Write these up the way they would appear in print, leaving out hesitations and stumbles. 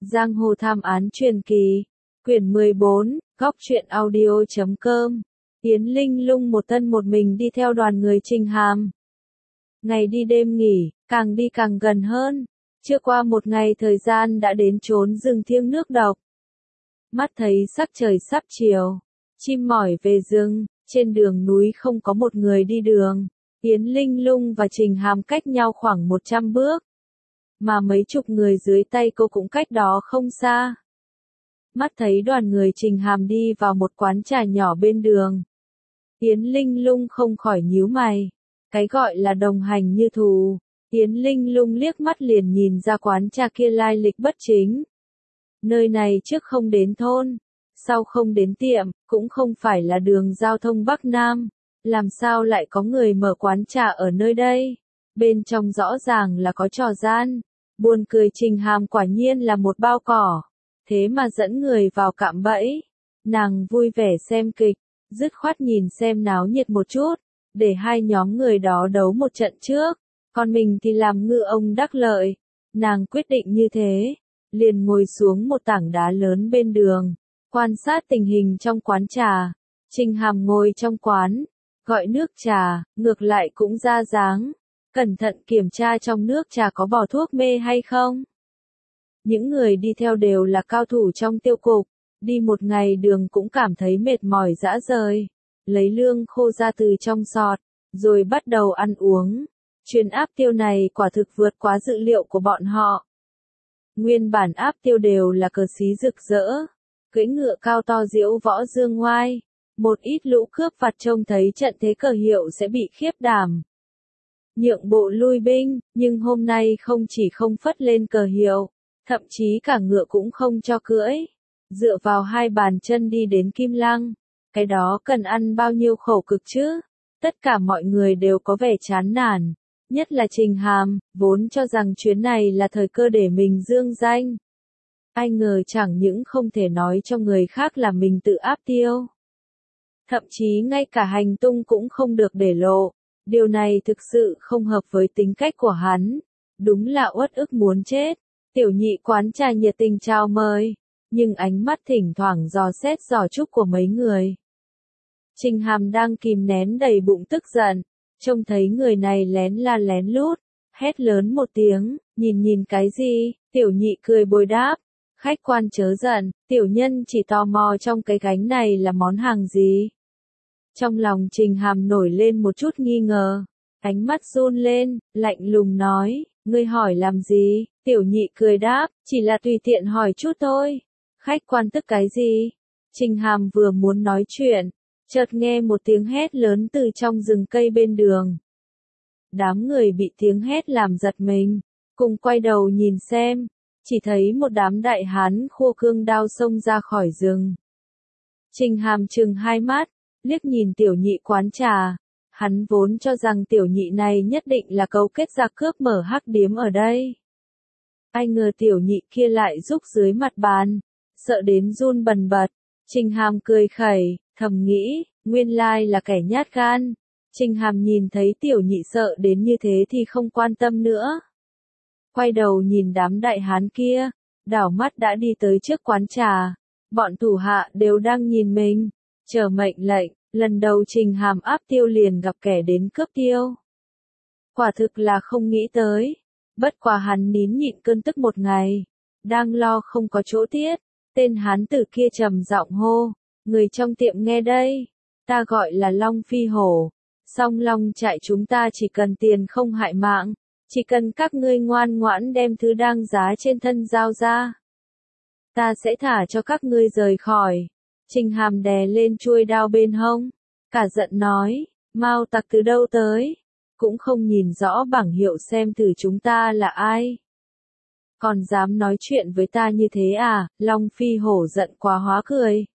Giang hồ thám án truyền kỳ, quyển 14, góc truyện audio.com. Yến Linh Lung một thân một mình đi theo đoàn người Trình Hàm. Ngày đi đêm nghỉ, càng đi càng gần hơn. Chưa qua một ngày thời gian đã đến chốn rừng thiêng nước độc. Mắt thấy sắc trời sắp chiều, chim mỏi về rừng, trên đường núi không có một người đi đường. Yến Linh Lung và Trình Hàm cách nhau khoảng 100 bước. Mà mấy chục người dưới tay cô cũng cách đó không xa. Mắt thấy đoàn người Trình Hàm đi vào một quán trà nhỏ bên đường. Yến Linh Lung không khỏi nhíu mày. Cái gọi là đồng hành như thù. Yến Linh Lung liếc mắt liền nhìn ra quán trà kia lai lịch bất chính. Nơi này trước không đến thôn, sau không đến tiệm, cũng không phải là đường giao thông Bắc Nam. Làm sao lại có người mở quán trà ở nơi đây? Bên trong rõ ràng là có trò gian. Buồn cười, Trình Hàm quả nhiên là một bao cỏ. Thế mà dẫn người vào cạm bẫy. Nàng vui vẻ xem kịch, dứt khoát nhìn xem náo nhiệt một chút, để hai nhóm người đó đấu một trận trước. Còn mình thì làm ngư ông đắc lợi. Nàng quyết định như thế, liền ngồi xuống một tảng đá lớn bên đường, quan sát tình hình trong quán trà. Trình Hàm ngồi trong quán, gọi nước trà, ngược lại cũng ra dáng, cẩn thận kiểm tra trong nước trà có bỏ thuốc mê hay không. Những người đi theo đều là cao thủ trong tiêu cục, đi một ngày đường cũng cảm thấy mệt mỏi rã rời, lấy lương khô ra từ trong sọt, rồi bắt đầu ăn uống. Chuyến áp tiêu này quả thực vượt quá dự liệu của bọn họ. Nguyên bản áp tiêu đều là cờ xí rực rỡ, cưỡi ngựa cao to diễu võ dương ngoai. Một ít lũ cướp vặt trông thấy trận thế cờ hiệu sẽ bị khiếp đảm, nhượng bộ lui binh, nhưng hôm nay không chỉ không phất lên cờ hiệu, thậm chí cả ngựa cũng không cho cưỡi, dựa vào hai bàn chân đi đến Kim Lăng. Cái đó cần ăn bao nhiêu khổ cực chứ? Tất cả mọi người đều có vẻ chán nản, nhất là Trình Hàm, vốn cho rằng chuyến này là thời cơ để mình dương danh. Ai ngờ chẳng những không thể nói cho người khác là mình tự áp tiêu, thậm chí ngay cả hành tung cũng không được để lộ. Điều này thực sự không hợp với tính cách của hắn. Đúng là uất ức muốn chết. Tiểu nhị quán trà nhiệt tình chào mời, nhưng ánh mắt thỉnh thoảng dò xét giỏ trúc của mấy người. Trình Hàm đang kìm nén đầy bụng tức giận, trông thấy người này lén la lén lút, hét lớn một tiếng, nhìn cái gì? Tiểu nhị cười bồi đáp, khách quan chớ giận, tiểu nhân chỉ tò mò trong cái gánh này là món hàng gì. Trong lòng Trình Hàm nổi lên một chút nghi ngờ, ánh mắt run lên, lạnh lùng nói, ngươi hỏi làm gì? Tiểu nhị cười đáp, chỉ là tùy tiện hỏi chút thôi. Khách quan tức cái gì? Trình Hàm vừa muốn nói chuyện, chợt nghe một tiếng hét lớn từ trong rừng cây bên đường. Đám người bị tiếng hét làm giật mình, cùng quay đầu nhìn xem, chỉ thấy một đám đại hán khua cương đao xông ra khỏi rừng. Trình Hàm trừng hai mắt, liếc nhìn tiểu nhị quán trà, hắn vốn cho rằng tiểu nhị này nhất định là cấu kết giặc cướp mở hắc điếm ở đây. Ai ngờ tiểu nhị kia lại rúc dưới mặt bàn, sợ đến run bần bật. Trình Hàm cười khẩy, thầm nghĩ, nguyên lai là kẻ nhát gan. Trình Hàm nhìn thấy tiểu nhị sợ đến như thế thì không quan tâm nữa. Quay đầu nhìn đám đại hán kia, đảo mắt đã đi tới trước quán trà. Bọn thủ hạ đều đang nhìn mình, chờ mệnh lệnh. Lần đầu Trình Hàm áp tiêu liền gặp kẻ đến cướp tiêu. Quả thực là không nghĩ tới. Bất quá hắn nín nhịn cơn tức một ngày, đang lo không có chỗ tiết, tên hán tử kia trầm giọng hô, người trong tiệm nghe đây, ta gọi là Long Phi Hổ, Song Long trại chúng ta chỉ cần tiền không hại mạng, chỉ cần các ngươi ngoan ngoãn đem thứ đang giá trên thân giao ra, ta sẽ thả cho các ngươi rời khỏi. Trình Hàm đè lên chuôi đao bên hông, cả giận nói, Mao tặc từ đâu tới? Cũng không nhìn rõ bảng hiệu xem thử chúng ta là ai. Còn dám nói chuyện với ta như thế à? Long Phi Hổ giận quá hóa cười.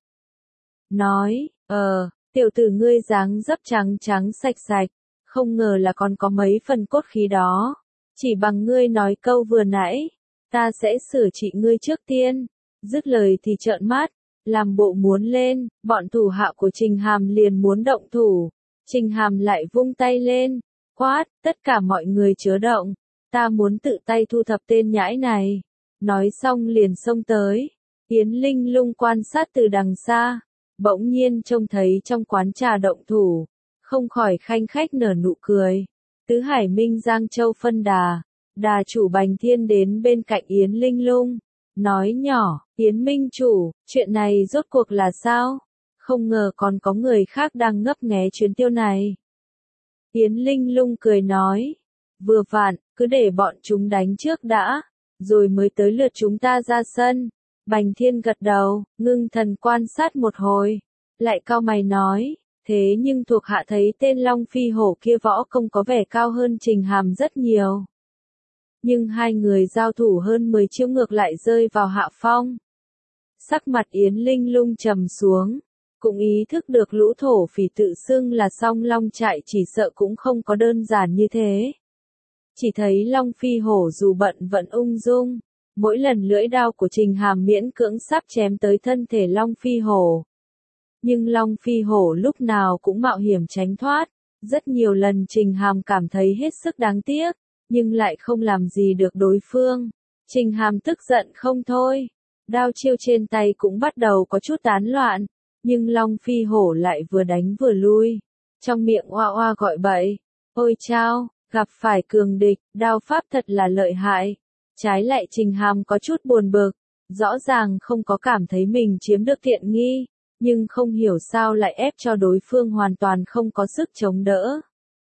Nói, tiểu tử ngươi dáng dấp trắng trắng sạch sạch, không ngờ là còn có mấy phần cốt khí đó. Chỉ bằng ngươi nói câu vừa nãy, ta sẽ sửa trị ngươi trước tiên. Dứt lời thì trợn mắt, làm bộ muốn lên, bọn thủ hạ của Trình Hàm liền muốn động thủ. Trình Hàm lại vung tay lên, quát, tất cả mọi người chớ động, ta muốn tự tay thu thập tên nhãi này. nói xong liền xông tới. Yến Linh Lung quan sát từ đằng xa, bỗng nhiên trông thấy trong quán trà động thủ, không khỏi khanh khách nở nụ cười. Tứ Hải Minh Giang Châu phân đà, đà chủ Bành Thiên đến bên cạnh Yến Linh Lung, nói nhỏ, Yến Minh chủ, chuyện này rốt cuộc là sao? Không ngờ còn có người khác đang ngấp nghé chuyến tiêu này. Yến Linh Lung cười nói, vừa vặn, cứ để bọn chúng đánh trước đã, rồi mới tới lượt chúng ta ra sân. Bành Thiên gật đầu, ngưng thần quan sát một hồi, lại cau mày nói, thế nhưng thuộc hạ thấy tên Long Phi Hổ kia võ công có vẻ cao hơn Trình Hàm rất nhiều. Nhưng hai người giao thủ hơn 10 chiêu ngược lại rơi vào hạ phong. Sắc mặt Yến Linh Lung trầm xuống, cũng ý thức được lũ thổ phỉ tự xưng là Song Long trại chỉ sợ cũng không có đơn giản như thế. Chỉ thấy Long Phi Hổ dù bận vẫn ung dung, mỗi lần lưỡi đao của Trình Hàm miễn cưỡng sắp chém tới thân thể Long Phi Hổ. Nhưng Long Phi Hổ lúc nào cũng mạo hiểm tránh thoát, rất nhiều lần Trình Hàm cảm thấy hết sức đáng tiếc, nhưng lại không làm gì được đối phương. Trình Hàm tức giận không thôi, đao chiêu trên tay cũng bắt đầu có chút tán loạn, nhưng Long Phi Hổ lại vừa đánh vừa lui, trong miệng oa oa gọi bậy, ôi chao, gặp phải cường địch, đao pháp thật là lợi hại. Trái lại Trình Hàm có chút buồn bực, rõ ràng không có cảm thấy mình chiếm được tiện nghi, nhưng không hiểu sao lại ép cho đối phương hoàn toàn không có sức chống đỡ.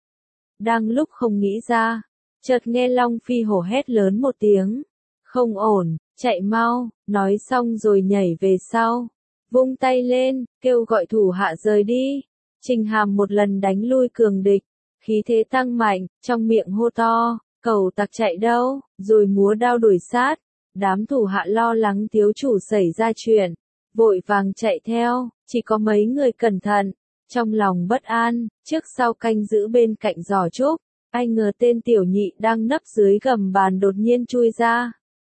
Đang lúc không nghĩ ra, chợt nghe Long Phi Hổ hét lớn một tiếng, không ổn, chạy mau, nói xong rồi nhảy về sau, vung tay lên, kêu gọi thủ hạ rời đi. Trình Hàm một lần đánh lui cường địch, khí thế tăng mạnh, trong miệng hô to, cẩu tặc chạy đâu, rồi múa đao đuổi sát. Đám thủ hạ lo lắng thiếu chủ xảy ra chuyện, vội vàng chạy theo, chỉ có mấy người cẩn thận, trong lòng bất an, trước sau canh giữ bên cạnh giỏ trúc. Ai ngờ tên tiểu nhị đang nấp dưới gầm bàn đột nhiên chui ra,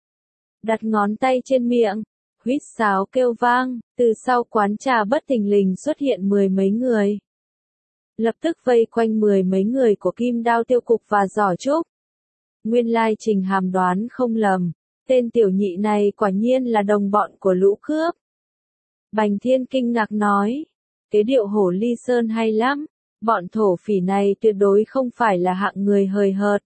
đặt ngón tay trên miệng, huýt sáo kêu vang, từ sau quán trà bất thình lình xuất hiện 10 mấy người. Lập tức vây quanh 10 mấy người của Kim Đao Tiêu Cục và giỏ trúc. Nguyên lai Trình Hàm đoán không lầm, tên tiểu nhị này quả nhiên là đồng bọn của lũ cướp. Bành Thiên kinh ngạc nói, cái điệu hổ ly sơn hay lắm, bọn thổ phỉ này tuyệt đối không phải là hạng người hời hợt.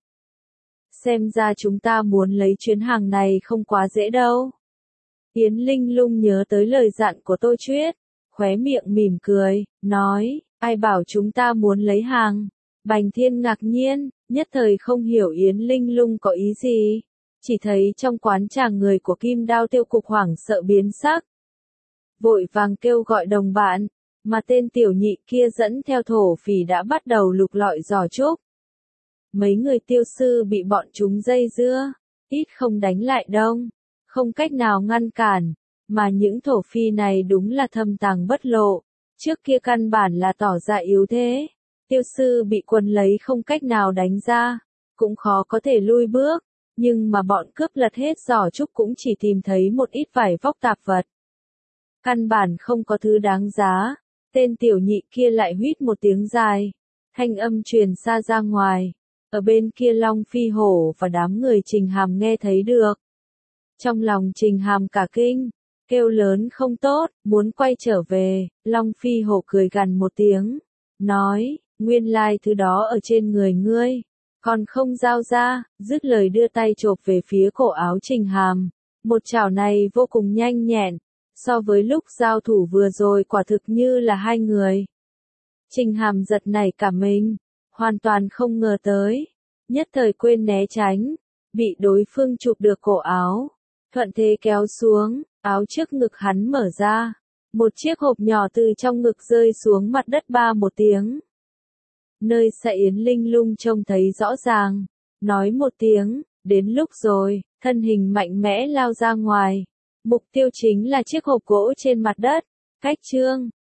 Xem ra chúng ta muốn lấy chuyến hàng này không quá dễ đâu. Yến Linh Lung nhớ tới lời dặn của Tô Chuyết, khóe miệng mỉm cười, nói, ai bảo chúng ta muốn lấy hàng. Bành Thiên ngạc nhiên, nhất thời không hiểu Yến Linh Lung có ý gì. Chỉ thấy trong quán trà người của Kim Đao Tiêu Cục hoảng sợ biến sắc, vội vàng kêu gọi đồng bạn, mà tên tiểu nhị kia dẫn theo thổ phỉ đã bắt đầu lục lọi giỏ trúc. Mấy người tiêu sư bị bọn chúng dây dưa, ít không đánh lại đông, không cách nào ngăn cản, mà những thổ phỉ này đúng là thâm tàng bất lộ, trước kia căn bản là tỏ ra yếu thế. Tiêu sư bị quần lấy không cách nào đánh ra, cũng khó có thể lui bước, nhưng mà bọn cướp lật hết giỏ trúc cũng chỉ tìm thấy một ít vải vóc tạp vật. Căn bản không có thứ đáng giá, tên tiểu nhị kia lại huýt một tiếng dài, thanh âm truyền xa ra ngoài, ở bên kia Long Phi Hổ và đám người Trình Hàm nghe thấy được. Trong lòng Trình Hàm cả kinh, kêu lớn không tốt, muốn quay trở về. Long Phi Hổ cười gằn một tiếng, nói, nguyên lai thứ đó ở trên người ngươi, còn không giao ra, dứt lời đưa tay chộp về phía cổ áo Trình Hàm. Một chảo này vô cùng nhanh nhẹn, so với lúc giao thủ vừa rồi quả thực như là hai người. Trình Hàm giật nảy cả mình, hoàn toàn không ngờ tới, nhất thời quên né tránh, bị đối phương chụp được cổ áo, thuận thế kéo xuống, áo trước ngực hắn mở ra, một chiếc hộp nhỏ từ trong ngực rơi xuống mặt đất ba một tiếng. Nơi xa Yến Linh Lung trông thấy rõ ràng, nói một tiếng, đến lúc rồi, thân hình mạnh mẽ lao ra ngoài. Mục tiêu chính là chiếc hộp gỗ trên mặt đất. Cách chương